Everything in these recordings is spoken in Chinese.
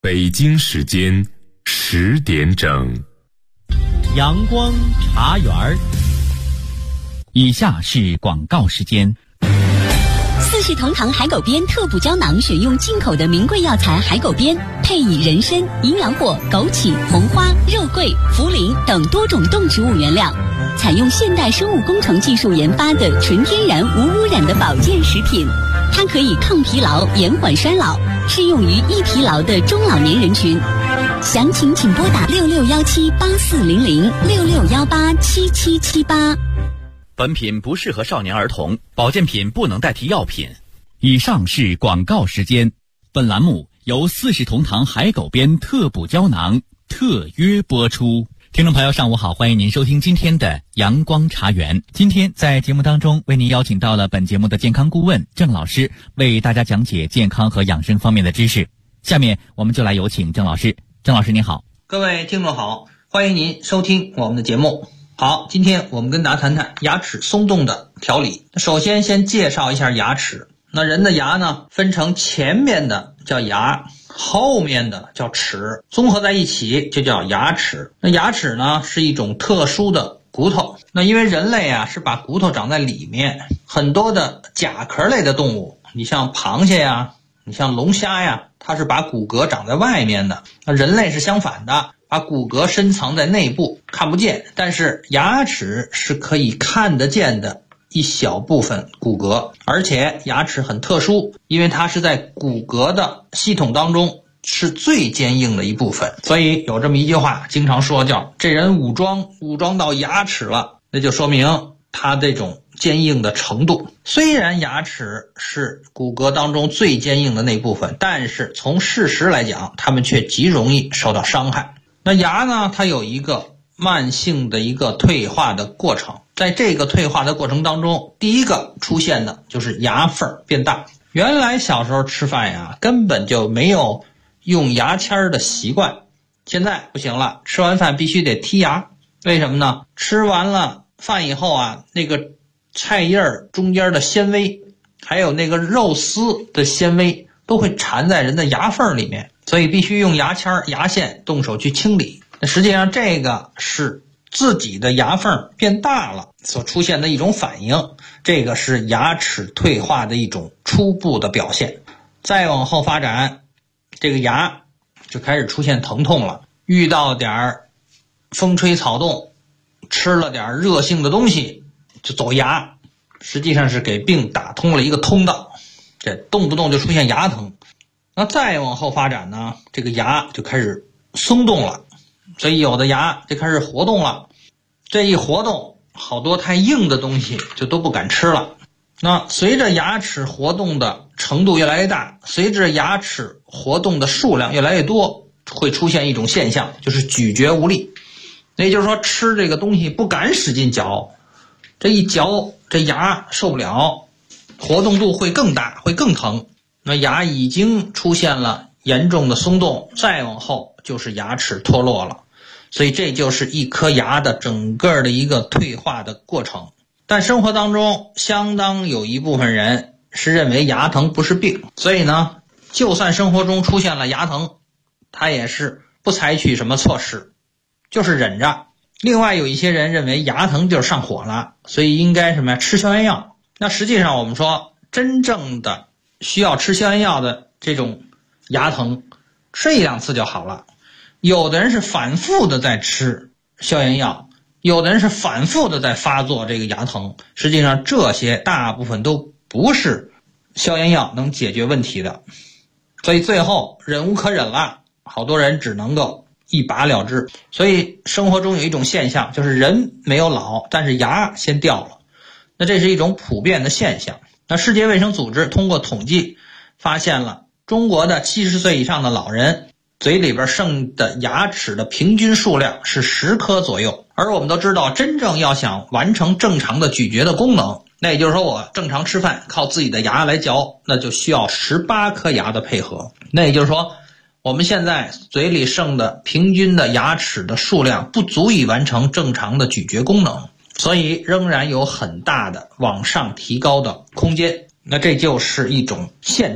北京时间10点整。 阳光茶园。以下是广告时间。 四世同堂海狗鞭特补胶囊选用进口的名贵药材海狗鞭，配以人参、营养果、枸杞、红花、肉桂、茯苓等多种动植物原料，采用现代生物工程技术研发的纯天然无污染的保健食品。它可以抗疲劳、延缓衰老，适用于易疲劳的中老年人群。详情请拨打6617840066187778。 本品不适合少年儿童，保健品不能代替药品。以上是广告时间。本栏目由四世同堂海狗鞭特补胶囊特约播出。听众朋友上午好，欢迎您收听今天的阳光茶园。今天在节目当中为您邀请到了本节目的健康顾问郑老师，为大家讲解健康和养生方面的知识。下面我们就来有请郑老师。郑老师您好。 各位听众好，欢迎您收听我们的节目。好，今天我们跟大家谈谈牙齿松动的调理。首先介绍一下牙齿。那人的牙呢，分成前面的叫牙，后面的叫齿，综合在一起就叫牙齿。那牙齿呢是一种特殊的骨头，那因为人类啊是把骨头长在里面，很多的甲壳类的动物，你像螃蟹呀，你像龙虾呀，它是把骨骼长在外面的。那人类是相反的，把骨骼深藏在内部，看不见，但是牙齿是可以看得见的一小部分骨骼，而且牙齿很特殊，因为它是在骨骼的系统当中是最坚硬的一部分。所以有这么一句话经常说，叫这人武装到牙齿了，那就说明他这种坚硬的程度。虽然牙齿是骨骼当中最坚硬的那部分，但是从事实来讲，它们却极容易受到伤害。那牙呢，它有一个慢性的一个退化的过程，在这个退化的过程当中，第一个出现的就是牙缝变大。原来小时候吃饭呀，根本就没有用牙签的习惯，现在不行了，吃完饭必须得剔牙。为什么呢？吃完了饭以后啊，那个菜叶中间的纤维，还有那个肉丝的纤维都会缠在人的牙缝里面，所以必须用牙签、牙线动手去清理。那实际上这个是自己的牙缝变大了所出现的一种反应，这个是牙齿退化的一种初步的表现。再往后发展，这个牙就开始出现疼痛了，遇到点风吹草动，吃了点热性的东西就走牙，实际上是给病打通了一个通道，这动不动就出现牙疼。那再往后发展呢，这个牙就开始松动了，所以有的牙就开始活动了，这一活动，好多太硬的东西就都不敢吃了。那随着牙齿活动的程度越来越大，随着牙齿活动的数量越来越多，会出现一种现象，就是咀嚼无力。也就是说，吃这个东西不敢使劲嚼，这一嚼这牙受不了，活动度会更大，会更疼。那牙已经出现了严重的松动，再往后就是牙齿脱落了。所以这就是一颗牙的整个的一个退化的过程。但生活当中相当有一部分人是认为牙疼不是病，所以呢，就算生活中出现了牙疼，他也是不采取什么措施，就是忍着。另外有一些人认为牙疼就是上火了，所以应该什么呀？吃消炎药。那实际上我们说，真正的需要吃消炎药的这种牙疼，吃1-2次就好了。有的人是反复的在吃消炎药，有的人是反复的在发作这个牙疼，实际上这些大部分都不是消炎药能解决问题的。所以最后忍无可忍了，好多人只能够一拔了之。所以生活中有一种现象，就是人没有老，但是牙先掉了。那这是一种普遍的现象。那世界卫生组织通过统计发现了，中国的70岁以上的老人嘴里边剩的牙齿的平均数量是10颗左右。而我们都知道，真正要想完成正常的咀嚼的功能，那也就是说我正常吃饭靠自己的牙来嚼，那就需要18颗牙的配合。那也就是说，我们现在嘴里剩的平均的牙齿的数量不足以完成正常的咀嚼功能，所以仍然有很大的往上提高的空间。那这就是一种现状。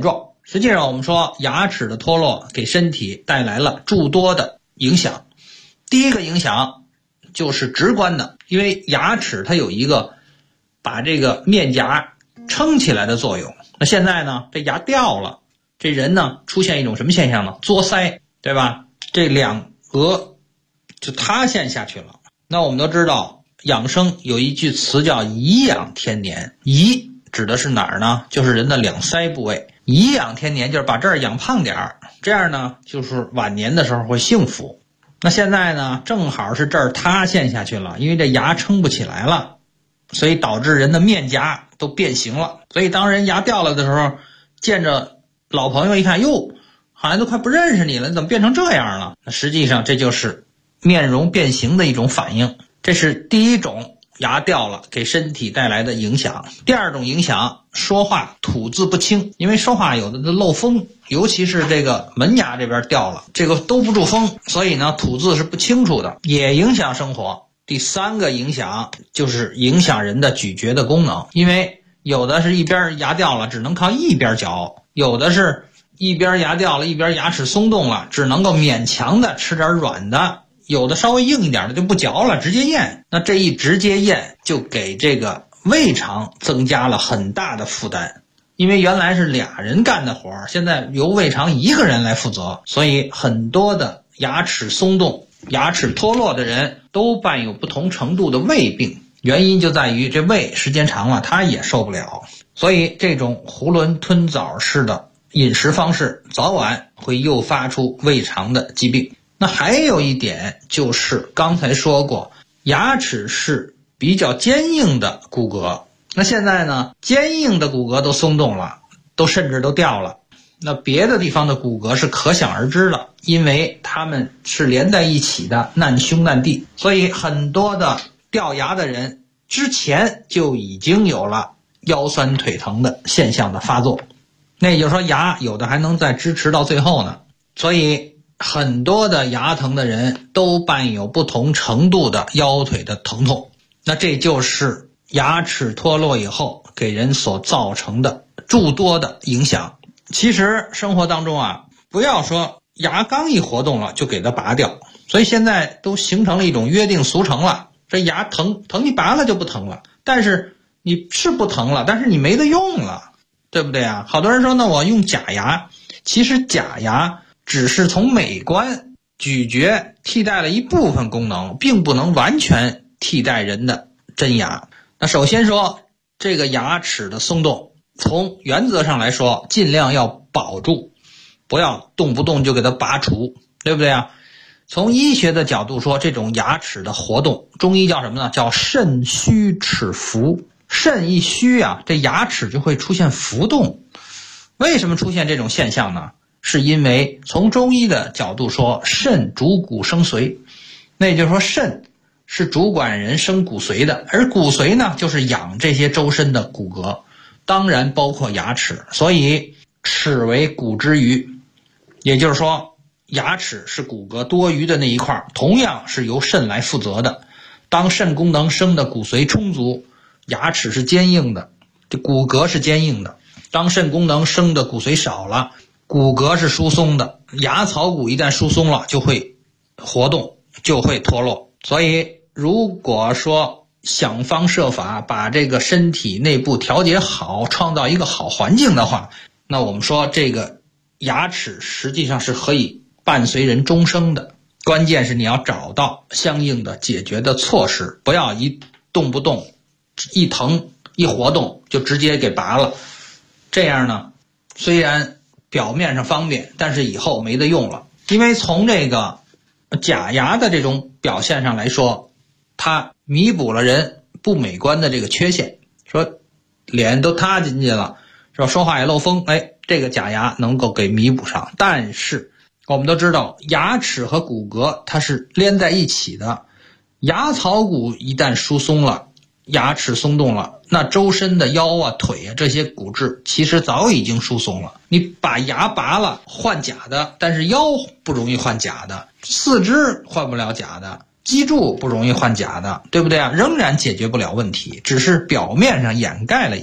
实际上我们说牙齿的脱落给身体带来了诸多的影响。第一个影响就是直观的，因为牙齿它有一个把这个面颊撑起来的作用。那现在呢，这牙掉了，这人呢出现一种什么现象呢？作腮，对吧？这两额就塌陷下去了。那我们都知道养生有一句词叫颐养天年，颐指的是哪儿呢？就是人的两腮部位。颐养天年就是把这儿养胖点儿，这样呢就是晚年的时候会幸福。那现在呢正好是这儿塌陷下去了，因为这牙撑不起来了，所以导致人的面颊都变形了。所以当人牙掉了的时候，见着老朋友一看，哟，好像都快不认识你了，你怎么变成这样了？那实际上这就是面容变形的一种反应。这是第一种牙掉了给身体带来的影响。第二种影响，说话吐字不清，因为说话有的漏风，尤其是这个门牙这边掉了，这个兜不住风，所以呢吐字是不清楚的，也影响生活。第三个影响就是影响人的咀嚼的功能，因为有的是一边牙掉了只能靠一边嚼，有的是一边牙掉了一边牙齿松动了，只能够勉强的吃点软的，有的稍微硬一点的就不嚼了，直接咽。那这一直接咽就给这个胃肠增加了很大的负担，因为原来是俩人干的活，现在由胃肠一个人来负责，所以很多的牙齿松动、牙齿脱落的人都伴有不同程度的胃病，原因就在于这胃时间长了他也受不了，所以这种囫囵吞枣式的饮食方式早晚会诱发出胃肠的疾病。那还有一点就是刚才说过，牙齿是比较坚硬的骨骼，那现在呢坚硬的骨骼都松动了，甚至都掉了，那别的地方的骨骼是可想而知的，因为它们是连在一起的，难兄难弟，所以很多的掉牙的人之前就已经有了腰酸腿疼的现象的发作，那也就是说牙有的还能再支持到最后呢。所以很多的牙疼的人都伴有不同程度的腰腿的疼痛，那这就是牙齿脱落以后给人所造成的诸多的影响。其实生活当中啊，不要说牙刚一活动了就给它拔掉，所以现在都形成了一种约定俗成了，这牙疼你拔了就不疼了，但是你是不疼了，但是你没得用了，对不对啊？好多人说那我用假牙，其实假牙只是从美观咀嚼替代了一部分功能，并不能完全替代人的真牙。那首先说这个牙齿的松动，从原则上来说尽量要保住，不要动不动就给它拔除，对不对啊？从医学的角度说，这种牙齿的活动，中医叫什么呢？叫肾虚齿浮。肾一虚啊，这牙齿就会出现浮动。为什么出现这种现象呢？是因为从中医的角度说，肾主骨生髓，那也就是说肾是主管人生骨髓的，而骨髓呢就是养这些周身的骨骼，当然包括牙齿，所以齿为骨之余，也就是说牙齿是骨骼多余的那一块，同样是由肾来负责的。当肾功能生的骨髓充足，牙齿是坚硬的，这骨骼是坚硬的。当肾功能生的骨髓少了，骨骼是疏松的，牙槽骨一旦疏松了就会活动，就会脱落。所以如果说想方设法把这个身体内部调节好，创造一个好环境的话，那我们说这个牙齿实际上是可以伴随人终生的。关键是你要找到相应的解决的措施，不要一动不动一疼一活动就直接给拔了，这样呢虽然表面上方便，但是以后没得用了。因为从这个假牙的这种表现上来说，它弥补了人不美观的这个缺陷，说脸都塌进去了，是吧？说话也漏风，这个假牙能够给弥补上。但是我们都知道牙齿和骨骼它是连在一起的，牙槽骨一旦疏松了，牙齿松动了，那周身的腰啊腿啊这些骨质其实早已经疏松了。你把牙拔了换假的，但是腰不容易换假的，四肢换不了假的，脊柱不容易换假的，对不对啊？仍然解决不了问题，只是表面上掩盖了一下。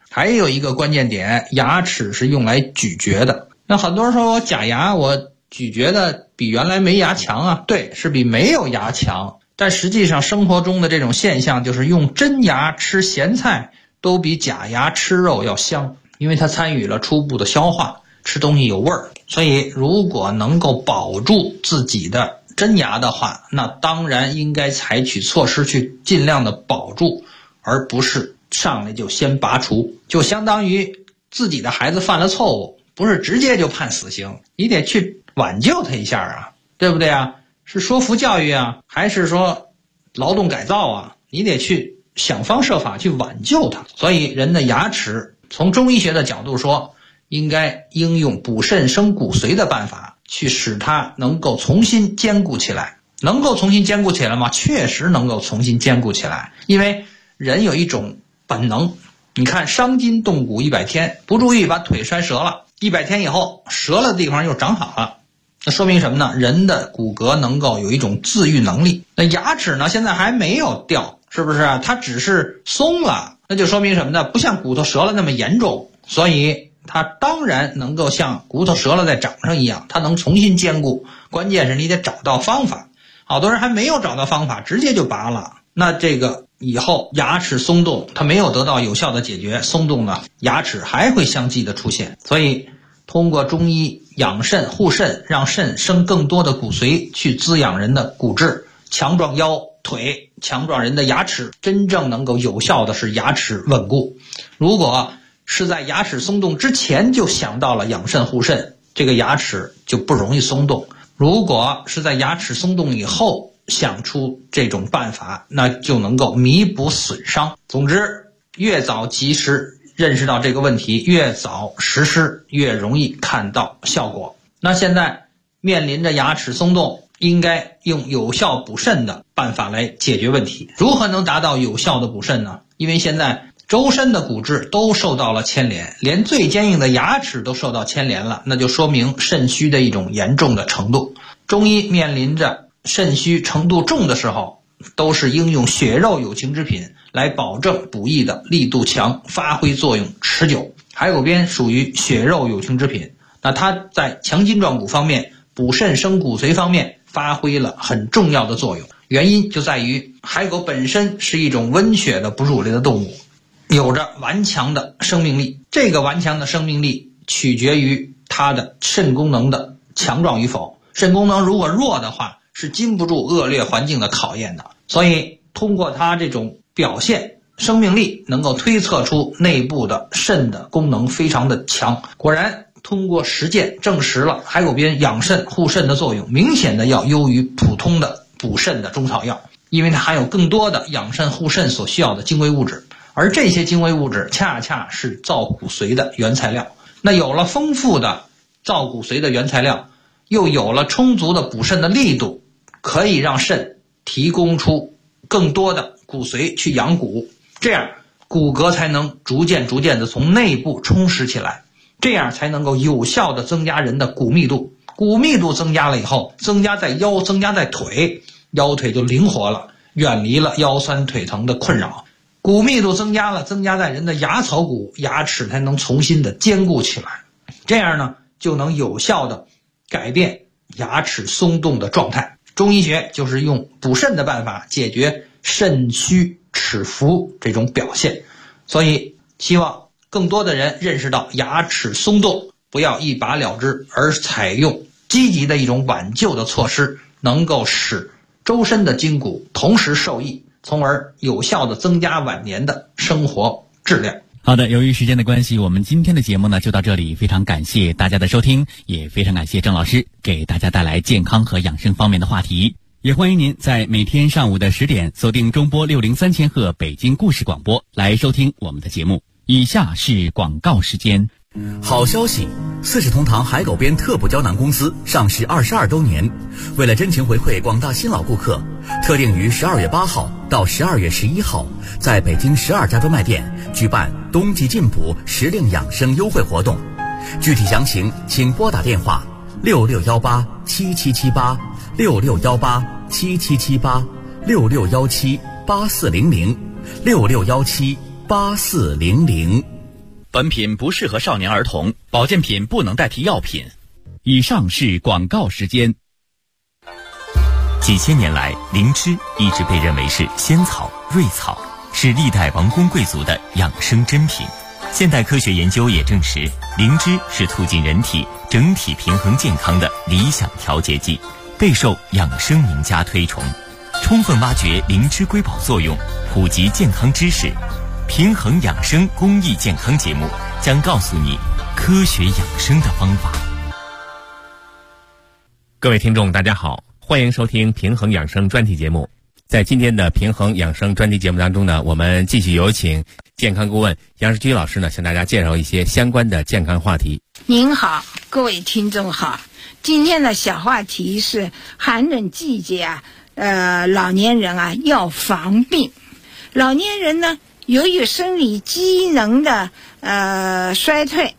还有一个关键点，牙齿是用来咀嚼的。那很多人说我假牙，我咀嚼的比原来没牙强啊，对，是比没有牙强。但实际上生活中的这种现象，就是用真牙吃咸菜都比假牙吃肉要香，因为它参与了初步的消化，吃东西有味儿。所以如果能够保住自己的真牙的话，那当然应该采取措施去尽量的保住，而不是上来就先拔除。就相当于自己的孩子犯了错误，不是直接就判死刑，你得去挽救他一下啊，对不对啊？是说服教育啊，还是说劳动改造啊？你得去想方设法去挽救他。所以人的牙齿从中医学的角度说，应该应用补肾生骨髓的办法去使它能够重新坚固起来。能够重新坚固起来吗？确实能够重新坚固起来，因为人有一种本能，你看伤筋动骨100天，不注意把腿摔折了，100天以后折了的地方又长好了，那说明什么呢？人的骨骼能够有一种自愈能力。那牙齿呢，现在还没有掉，是不是啊？它只是松了，那就说明什么呢？不像骨头折了那么严重，所以它当然能够像骨头折了再长上一样，它能重新坚固。关键是你得找到方法，好多人还没有找到方法，直接就拔了。那这个以后牙齿松动，它没有得到有效的解决，松动呢，牙齿还会相继的出现。所以通过中医养肾护肾，让肾生更多的骨髓去滋养人的骨质，强壮腰腿，强壮人的牙齿，真正能够有效的是牙齿稳固。如果是在牙齿松动之前就想到了养肾护肾，这个牙齿就不容易松动。如果是在牙齿松动以后想出这种办法，那就能够弥补损伤。总之，越早及时认识到这个问题，越早实施，越容易看到效果。那现在面临着牙齿松动，应该用有效补肾的办法来解决问题。如何能达到有效的补肾呢？因为现在周身的骨质都受到了牵连，连最坚硬的牙齿都受到牵连了，那就说明肾虚的一种严重的程度。中医面临着肾虚程度重的时候，都是应用血肉有情之品来保证补益的力度强，发挥作用持久。海狗鞭属于血肉有情之品，那它在强筋壮骨方面，补肾生骨髓方面发挥了很重要的作用。原因就在于海狗本身是一种温血的哺乳类的动物，有着顽强的生命力。这个顽强的生命力取决于它的肾功能的强壮与否。肾功能如果弱的话，是经不住恶劣环境的考验的。所以通过它这种表现，生命力能够推测出内部的肾的功能非常的强。果然通过实践证实了海狗鞭养肾护肾的作用明显的要优于普通的补肾的中草药，因为它含有更多的养肾护肾所需要的精微物质，而这些精微物质恰恰是造骨髓的原材料。那有了丰富的造骨髓的原材料，又有了充足的补肾的力度，可以让肾提供出更多的骨髓去养骨，这样骨骼才能逐渐的从内部充实起来，这样才能够有效的增加人的骨密度。骨密度增加了以后，增加在腰，增加在腿，腰腿就灵活了，远离了腰酸腿疼的困扰。骨密度增加了，增加在人的牙槽骨，牙齿才能重新的坚固起来，这样呢就能有效的改变牙齿松动的状态。中医学就是用补肾的办法解决肾虚齿浮这种表现。所以希望更多的人认识到牙齿松动不要一拔了之，而采用积极的一种挽救的措施，能够使周身的筋骨同时受益，从而有效的增加晚年的生活质量。 好的，由于时间的关系，我们今天的节目呢就到这里，非常感谢大家的收听，也非常感谢郑老师给大家带来健康和养生方面的话题。也欢迎您在每天上午的10点锁定中波603千赫北京故事广播来收听我们的节目。以下是广告时间。 好消息，四世同堂海狗鞭特补胶囊公司上市22周年，为了真情回馈广大新老顾客，特定于12月8号到12月11号，在北京12家专卖店举办冬季进补时令养生优惠活动。具体详情请拨打电话66187778 66187778 66178400 66178400。 本品不适合少年儿童，保健品不能代替药品。以上是广告时间。 几千年来，灵芝一直被认为是仙草、瑞草，是历代王公贵族的养生珍品。现代科学研究也证实，灵芝是促进人体整体平衡健康的理想调节剂，备受养生名家推崇。充分挖掘灵芝瑰宝作用，普及健康知识，平衡养生公益健康节目将告诉你科学养生的方法。 各位听众大家好，欢迎收听平衡养生专题节目。在今天的平衡养生专题节目当中呢，我们继续有请健康顾问杨世居老师呢，向大家介绍一些相关的健康话题。 您好，各位听众好，今天的小话题是寒冷季节老年人要防病。老年人呢，由于生理机能的衰退，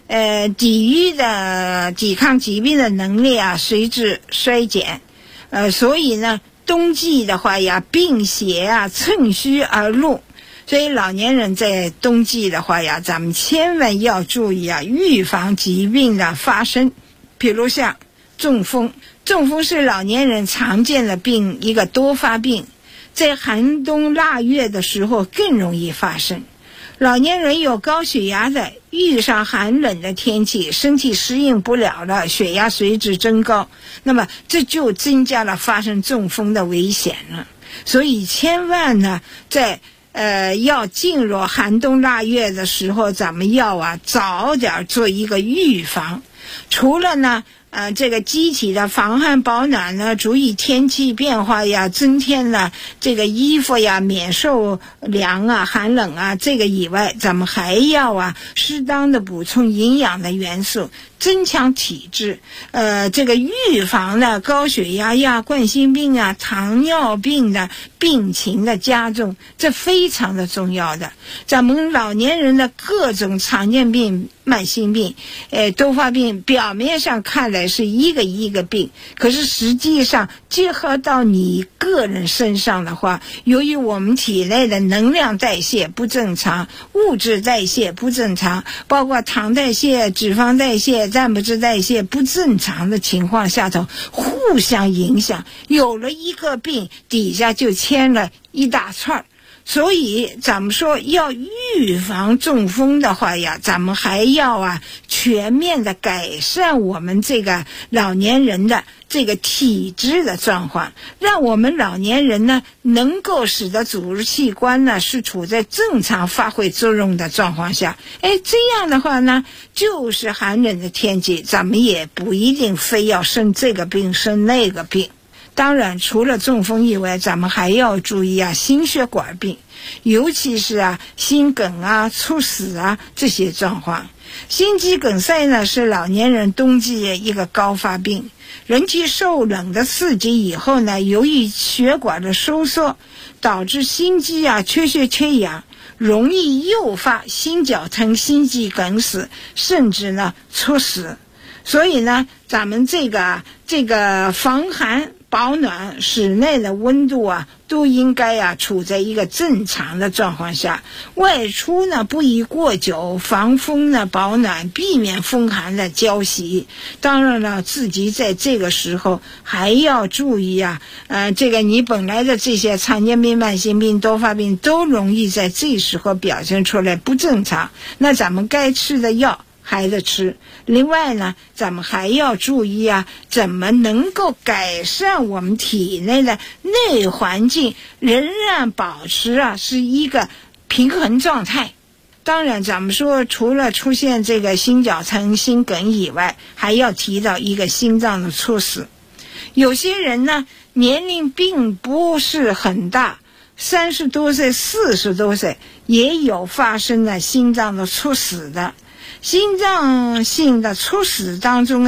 抵抗疾病的能力随之衰减，所以呢，冬季的话病邪趁虚而入。所以老年人在冬季的话咱们千万要注意预防疾病的发生。比如像中风，中风是老年人常见的病，一个多发病，在寒冬腊月的时候更容易发生。老年人有高血压的，遇上寒冷的天气，身体适应不了了，血压随之增高，那么这就增加了发生中风的危险了。所以千万呢，在要进入寒冬腊月的时候，咱们要早点做一个预防。除了呢这个机体的防寒保暖呢，注意天气变化增添了这个衣服免受凉寒冷这个以外，咱们还要适当的补充营养的元素，增强体质。这个预防的高血压冠心病糖尿病的病情的加重，这非常的重要的。咱们老年人的各种常见病、慢性病、多发病，表面上看来是一个病，可是实际上结合到你个人身上的话，由于我们体内的能量代谢不正常，物质代谢不正常，包括糖代谢、脂肪代谢、蛋白质代谢不正常的情况下头，互相影响，有了一个病，底下就牵了一大串。所以咱们说要预防中风的话咱们还要全面的改善我们这个老年人的这个体质的状况，让我们老年人呢能够使得组织器官呢是处在正常发挥作用的状况下。这样的话呢，就是寒冷的天气，咱们也不一定非要生这个病生那个病。当然除了中风以外，咱们还要注意心血管病，尤其是心梗猝死这些状况。心肌梗塞呢是老年人冬季一个高发病，人体受冷的刺激以后呢，由于血管的收缩，导致心肌缺血缺氧，容易诱发心绞疼、心肌梗死，甚至呢猝死。所以呢，咱们这个防寒保暖，室内的温度都应该处在一个正常的状况下。外出呢不宜过久，防风呢保暖，避免风寒的交袭。当然了，自己在这个时候还要注意这个你本来的这些常见病、慢性病、多发病都容易在这时候表现出来不正常，那咱们该吃的药还得吃。另外呢，咱们还要注意怎么能够改善我们体内的内环境，仍然保持是一个平衡状态。当然咱们说除了出现这个心绞疼、心梗以外，还要提到一个心脏的猝死。有些人呢年龄并不是很大，30多岁、40多岁也有发生了心脏的猝死的。心脏性的猝死当中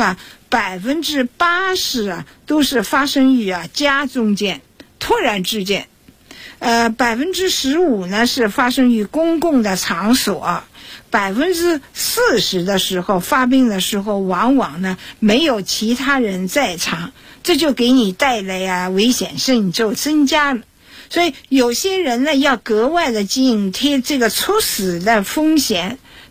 80%都是发生于家中间，突然之间。15%呢是发生于公共的场所。40%的时候发病的时候，往往呢没有其他人在场，这就给你带来危险性就增加了。所以有些人呢要格外的警惕这个猝死的风险。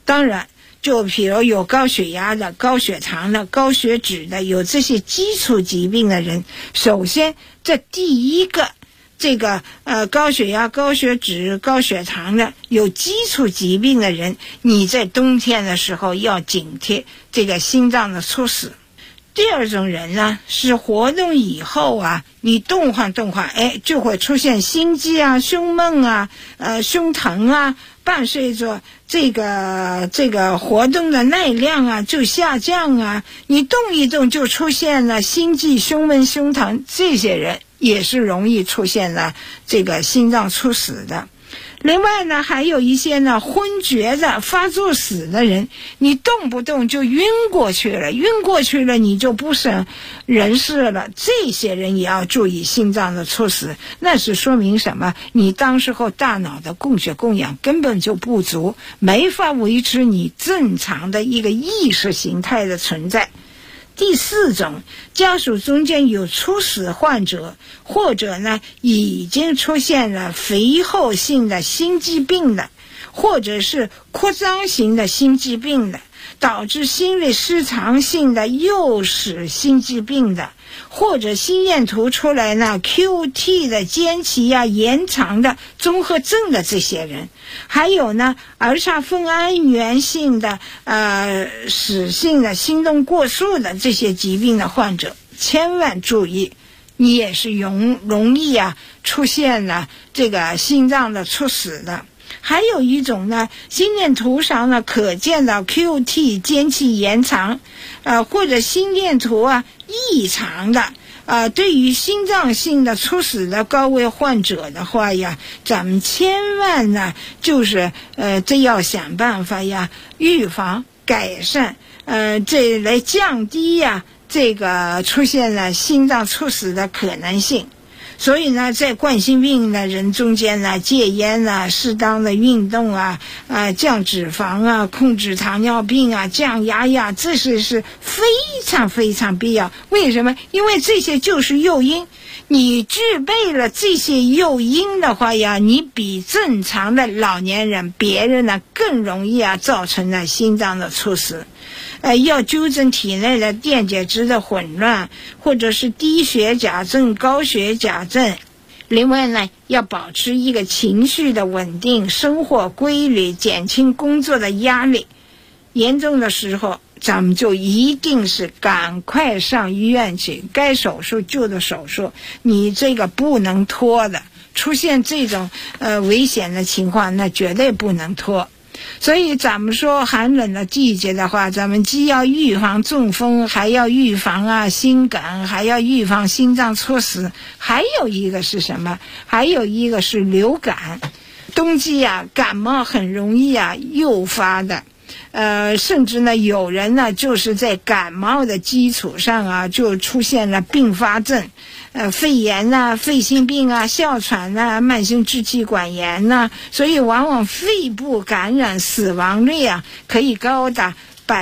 当然就比如有高血压的、高血糖的、高血脂的，有这些基础疾病的人，首先这第一个这个高血压、高血脂、高血糖的有基础疾病的人，你在冬天的时候要警惕这个心脏的猝死。第二种人呢，是活动以后啊，你动晃，就会出现心悸啊、胸闷啊、胸疼啊，伴随着这个活动的耐量啊就下降啊，你动一动就出现了心悸、胸闷、胸疼，这些人也是容易出现了这个心脏猝死的。另外呢，还有一些呢昏厥的、发作死的人，你动不动就晕过去了你就不省人事了，这些人也要注意心脏的猝死。那是说明什么？你当时候大脑的供血供氧根本就不足，没法维持你正常的一个意识形态的存在。第四种，家属中间有猝死患者，或者呢已经出现了肥厚性的心肌病的，或者是扩张型的心肌病的，导致心律失常性的诱使心肌病的，或者心电图出来呢 QT 的间期啊延长的综合症的这些人，还有呢儿茶酚胺源性的室性的心动过速的这些疾病的患者，千万注意，你也是容易啊出现了这个心脏的猝死的。还有一种呢，心电图上呢可见到 QT 间期延长，或者心电图啊异常的，对于心脏性的猝死的高危患者的话呀，咱们千万呢就是这要想办法呀，预防改善，这来降低呀这个出现了心脏猝死的可能性。所以呢，在冠心病的人中间呢，戒烟啊、适当的运动啊、降脂肪啊、控制糖尿病啊、降压呀，这是非常非常必要。为什么？因为这些就是诱因。你具备了这些诱因的话呀，你比正常的老年人别人呢更容易啊造成了心脏的猝死。要纠正体内的电解质的混乱，或者是低血钾症、高血钾症。另外呢，要保持一个情绪的稳定，生活规律，减轻工作的压力。严重的时候，咱们就一定是赶快上医院去，该手术就的手术，你这个不能拖的。出现这种危险的情况，那绝对不能拖。所以咱们说寒冷的季节的话，咱们既要预防中风，还要预防心梗，还要预防心脏猝死。还有一个是什么？还有一个是流感。冬季感冒很容易诱发的。甚至呢，有人呢就是在感冒的基础上就出现了并发症，肺炎啊、肺心病啊、哮喘啊、慢性支气管炎啊，所以往往肺部感染死亡率可以高达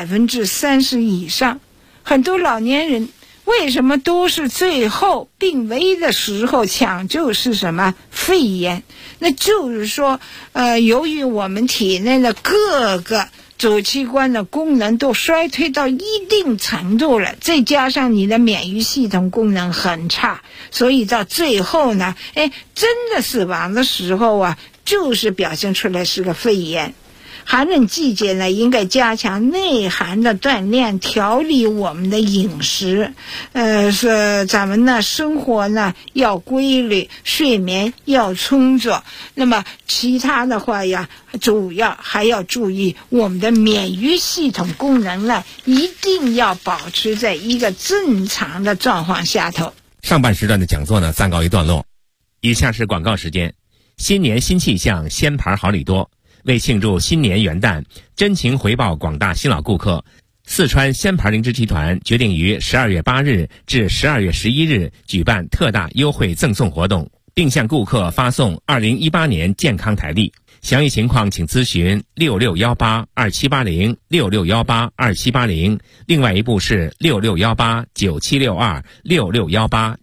30%以上。很多老年人为什么都是最后病危的时候抢救是什么？肺炎。那就是说由于我们体内的各个主器官的功能都衰退到一定程度了，再加上你的免疫系统功能很差，所以到最后呢，真的死亡的时候就是表现出来是个肺炎。寒冷季节呢，应该加强内寒的锻炼，调理我们的饮食，是咱们呢生活呢要规律，睡眠要充足。那么其他的话主要还要注意我们的免疫系统功能呢，一定要保持在一个正常的状况下头。 上半时段的讲座呢暂告一段落，以下是广告时间。新年新气象，鲜牌好礼多。为庆祝新年元旦，真情回报广大新老顾客，四川鲜牌灵芝集团决定于12月8日至12月11日举办特大优惠赠送活动，并向顾客发送2018年健康台历。详细情况请咨询66182780 66182780，另外一部是66189762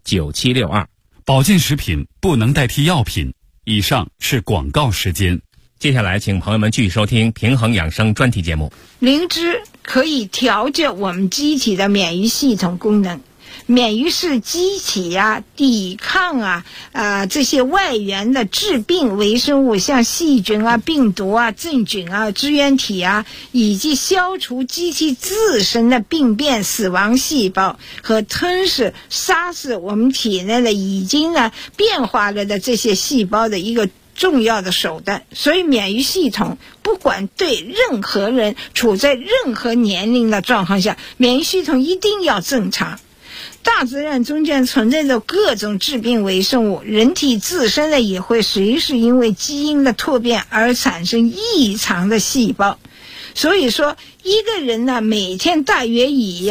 66189762。 保健食品不能代替药品。以上是广告时间。 接下来请朋友们继续收听平衡养生专题节目。 灵芝可以调节我们机体的免疫系统功能。免疫是机体抵抗这些外源的致病微生物，像细菌病毒真菌支原体以及消除机体自身的病变死亡细胞和吞噬杀死我们体内的已经变化了的这些细胞的一个重要的手段。所以免疫系统不管对任何人处在任何年龄的状况下，免疫系统一定要正常。大自然中间存在着各种致病微生物，人体自身也会随时因为基因的突变而产生异常的细胞。所以说一个人每天大约以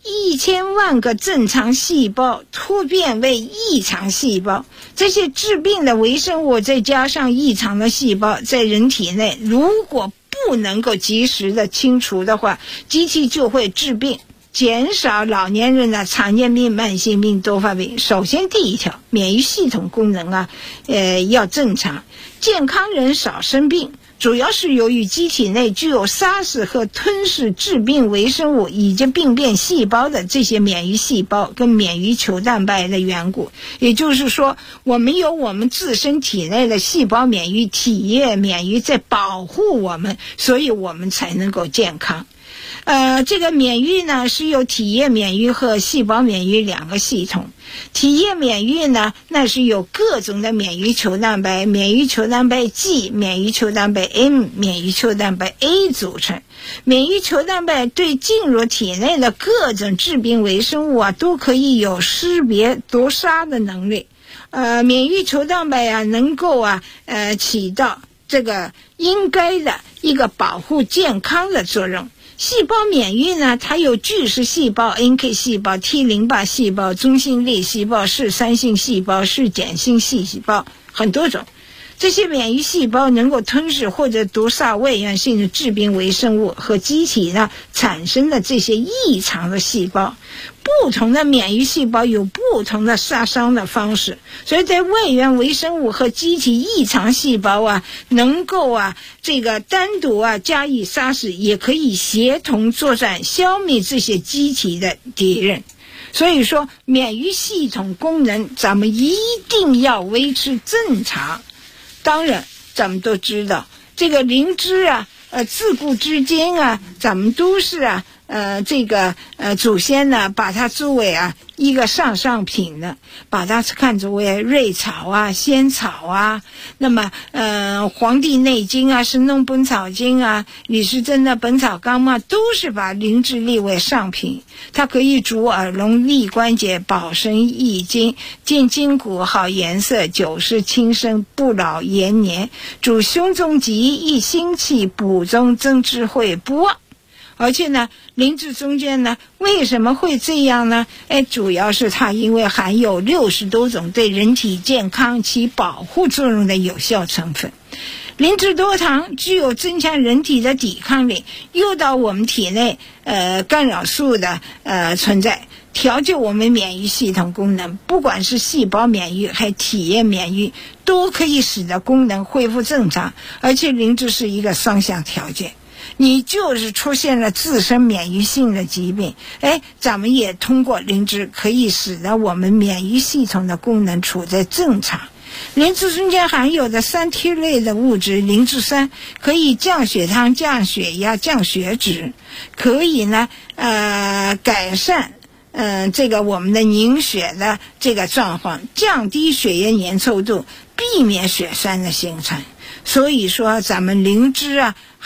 1000万个正常细胞突变为异常细胞，这些致病的微生物再加上异常的细胞，在人体内如果不能够及时的清除的话，机体就会致病，减少老年人的常见病、慢性病、多发病。首先第一条，免疫系统功能要正常，健康人少生病，主要是由于机体内具有杀死和吞噬致病微生物以及病变细胞的这些免疫细胞跟免疫球蛋白的缘故。也就是说，我们有我们自身体内的细胞免疫、体液免疫在保护我们，所以我们才能够健康。这个免疫是由体液免疫和细胞免疫两个系统。体液免疫那是由各种的免疫球蛋白、免疫球蛋白 G、免疫球蛋白 M、免疫球蛋白 A 组成。免疫球蛋白对进入体内的各种致病微生物都可以有识别毒杀的能力。免疫球蛋白能够起到这个应该的一个保护健康的作用。细胞免疫它有巨噬细胞、NK 细胞、T 淋巴细胞、中性粒细胞、视酸性细胞、视碱性细胞，很多种。这些免疫细胞能够吞噬或者毒杀外源性的致病微生物和机体产生的这些异常的细胞。不同的免疫细胞有不同的杀伤的方式，所以在外源微生物和机体异常细胞能够这个单独加以杀死，也可以协同作战消灭这些机体的敌人。所以说免疫系统功能咱们一定要维持正常。当然咱们都知道这个灵芝自古至今咱们都是这个祖先把它作为一个上品的，把它看作为瑞草仙草那么黄帝内经神农本草经李时珍的本草纲都是把灵芝列为上品。它可以主耳聋、利关节、保神益精、健筋骨、好颜色、久视轻身、不老延年，主胸中疾、益心气、补中增智慧、不忘。而且灵芝中间为什么会这样呢？主要是它因为含有60多种对人体健康起保护作用的有效成分。灵芝多糖具有增强人体的抵抗力，诱导我们体内干扰素的存在，调节我们免疫系统功能，不管是细胞免疫还体液免疫，都可以使得功能恢复正常。而且灵芝是一个双向条件，你就是出现了自身免疫性的疾病，咱们也通过灵芝可以使得我们免疫系统的功能处在正常。灵芝中间含有的3萜类的物质灵芝酸可以降血糖、降血压、降血脂，可以改善这个我们的凝血的这个状况，降低血液粘稠度，避免血栓的形成。所以说咱们灵芝